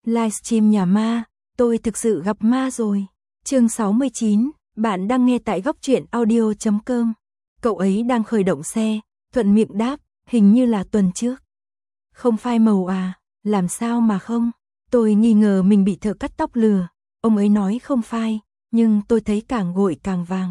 Livestream nhà ma, tôi thực sự gặp ma rồi. Chương 69, bạn đang nghe tại góc truyện audio.com. Cậu ấy đang khởi động xe, thuận miệng đáp, hình như là tuần trước. Không phai màu à, làm sao mà không? Tôi nghi ngờ mình bị thợ cắt tóc lừa. Ông ấy nói không phai, nhưng tôi thấy càng gội càng vàng.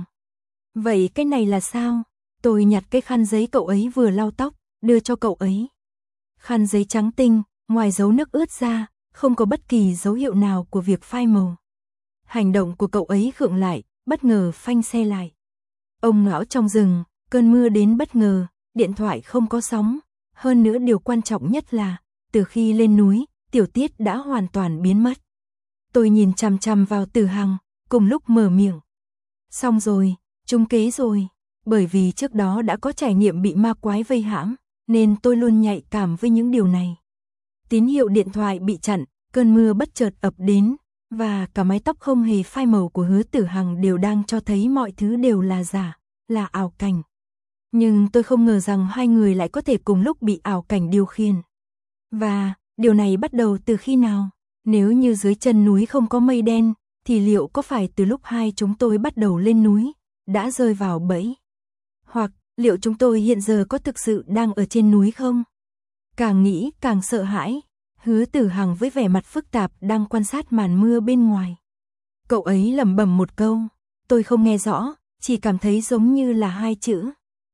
Vậy cái này là sao? Tôi nhặt cái khăn giấy cậu ấy vừa lau tóc, đưa cho cậu ấy. Khăn giấy trắng tinh, ngoài dấu nước ướt ra, không có bất kỳ dấu hiệu nào của việc phai màu. Hành động của cậu ấy khựng lại, bất ngờ phanh xe lại. Ông ngõ trong rừng, cơn mưa đến bất ngờ, điện thoại không có sóng. Hơn nữa điều quan trọng nhất là, từ khi lên núi, Tiểu Tiết đã hoàn toàn biến mất. Tôi nhìn chằm chằm vào Tử Hằng, cùng lúc mở miệng. Xong rồi, trúng kế rồi. Bởi vì trước đó đã có trải nghiệm bị ma quái vây hãm, nên tôi luôn nhạy cảm với những điều này. Tín hiệu điện thoại bị chặn, cơn mưa bất chợt ập đến, và cả mái tóc không hề phai màu của Hứa Tử Hằng đều đang cho thấy mọi thứ đều là giả, là ảo cảnh. Nhưng tôi không ngờ rằng hai người lại có thể cùng lúc bị ảo cảnh điều khiển. Và, điều này bắt đầu từ khi nào? Nếu như dưới chân núi không có mây đen, thì liệu có phải từ lúc hai chúng tôi bắt đầu lên núi, đã rơi vào bẫy? Hoặc, liệu chúng tôi hiện giờ có thực sự đang ở trên núi không? Càng nghĩ càng sợ hãi, Hứa Tử Hằng với vẻ mặt phức tạp đang quan sát màn mưa bên ngoài. Cậu ấy lẩm bẩm một câu, tôi không nghe rõ, chỉ cảm thấy giống như là hai chữ.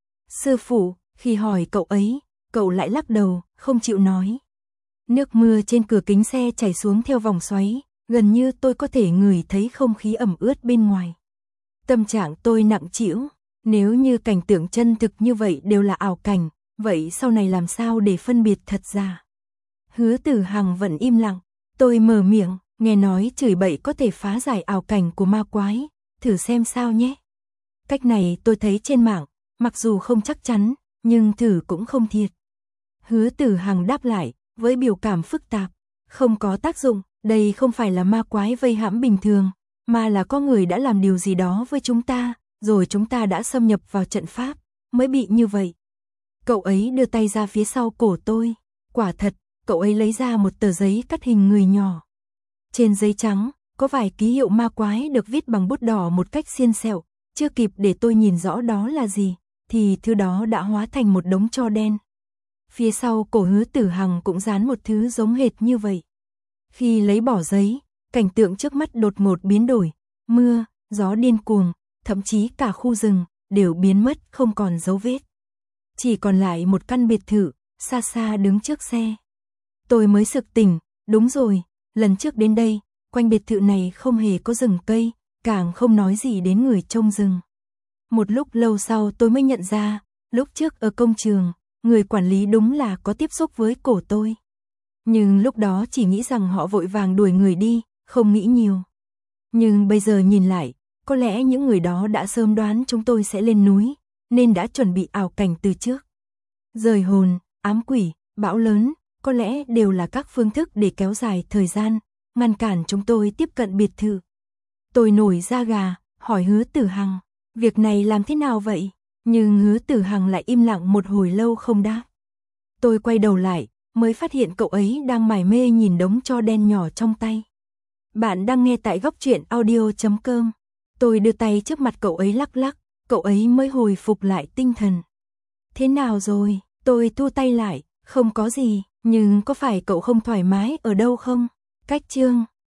Sư phụ, khi hỏi cậu ấy, cậu lại lắc đầu, không chịu nói. Nước mưa trên cửa kính xe chảy xuống theo vòng xoáy, gần như tôi có thể ngửi thấy không khí ẩm ướt bên ngoài. Tâm trạng tôi nặng trĩu, nếu như cảnh tượng chân thực như vậy đều là ảo cảnh, vậy sau này làm sao để phân biệt thật giả? Hứa Tử Hằng vẫn im lặng, tôi mở miệng, nghe nói chửi bậy có thể phá giải ảo cảnh của ma quái, thử xem sao nhé. Cách này tôi thấy trên mạng, mặc dù không chắc chắn, nhưng thử cũng không thiệt. Hứa Tử Hằng đáp lại, với biểu cảm phức tạp, không có tác dụng, đây không phải là ma quái vây hãm bình thường, mà là có người đã làm điều gì đó với chúng ta, rồi chúng ta đã xâm nhập vào trận pháp, mới bị như vậy. Cậu ấy đưa tay ra phía sau cổ tôi, quả thật, cậu ấy lấy ra một tờ giấy cắt hình người nhỏ. Trên giấy trắng, có vài ký hiệu ma quái được viết bằng bút đỏ một cách xiên xẹo, chưa kịp để tôi nhìn rõ đó là gì, thì thứ đó đã hóa thành một đống tro đen. Phía sau cổ Hứa Tử Hằng cũng dán một thứ giống hệt như vậy. Khi lấy bỏ giấy, cảnh tượng trước mắt đột ngột biến đổi, mưa, gió điên cuồng, thậm chí cả khu rừng, đều biến mất không còn dấu vết. Chỉ còn lại một căn biệt thự, xa xa đứng trước xe. Tôi mới sực tỉnh, đúng rồi, lần trước đến đây, quanh biệt thự này không hề có rừng cây, càng không nói gì đến người trông rừng. Một lúc lâu sau tôi mới nhận ra, lúc trước ở công trường, người quản lý đúng là có tiếp xúc với cổ tôi. Nhưng lúc đó chỉ nghĩ rằng họ vội vàng đuổi người đi, không nghĩ nhiều. Nhưng bây giờ nhìn lại, có lẽ những người đó đã sớm đoán chúng tôi sẽ lên núi, nên đã chuẩn bị ảo cảnh từ trước. Rời hồn, ám quỷ, bão lớn, có lẽ đều là các phương thức để kéo dài thời gian, ngăn cản chúng tôi tiếp cận biệt thự. Tôi nổi da gà, hỏi Hứa Tử Hằng, việc này làm thế nào vậy? Nhưng Hứa Tử Hằng lại im lặng một hồi lâu không đáp. Tôi quay đầu lại, mới phát hiện cậu ấy đang mải mê nhìn đống tro đen nhỏ trong tay. Bạn đang nghe tại góc truyện audio.com. Tôi đưa tay trước mặt cậu ấy lắc lắc, cậu ấy mới hồi phục lại tinh thần. Thế nào rồi? Tôi thu tay lại, không có gì, nhưng có phải cậu không thoải mái ở đâu không? Cách chương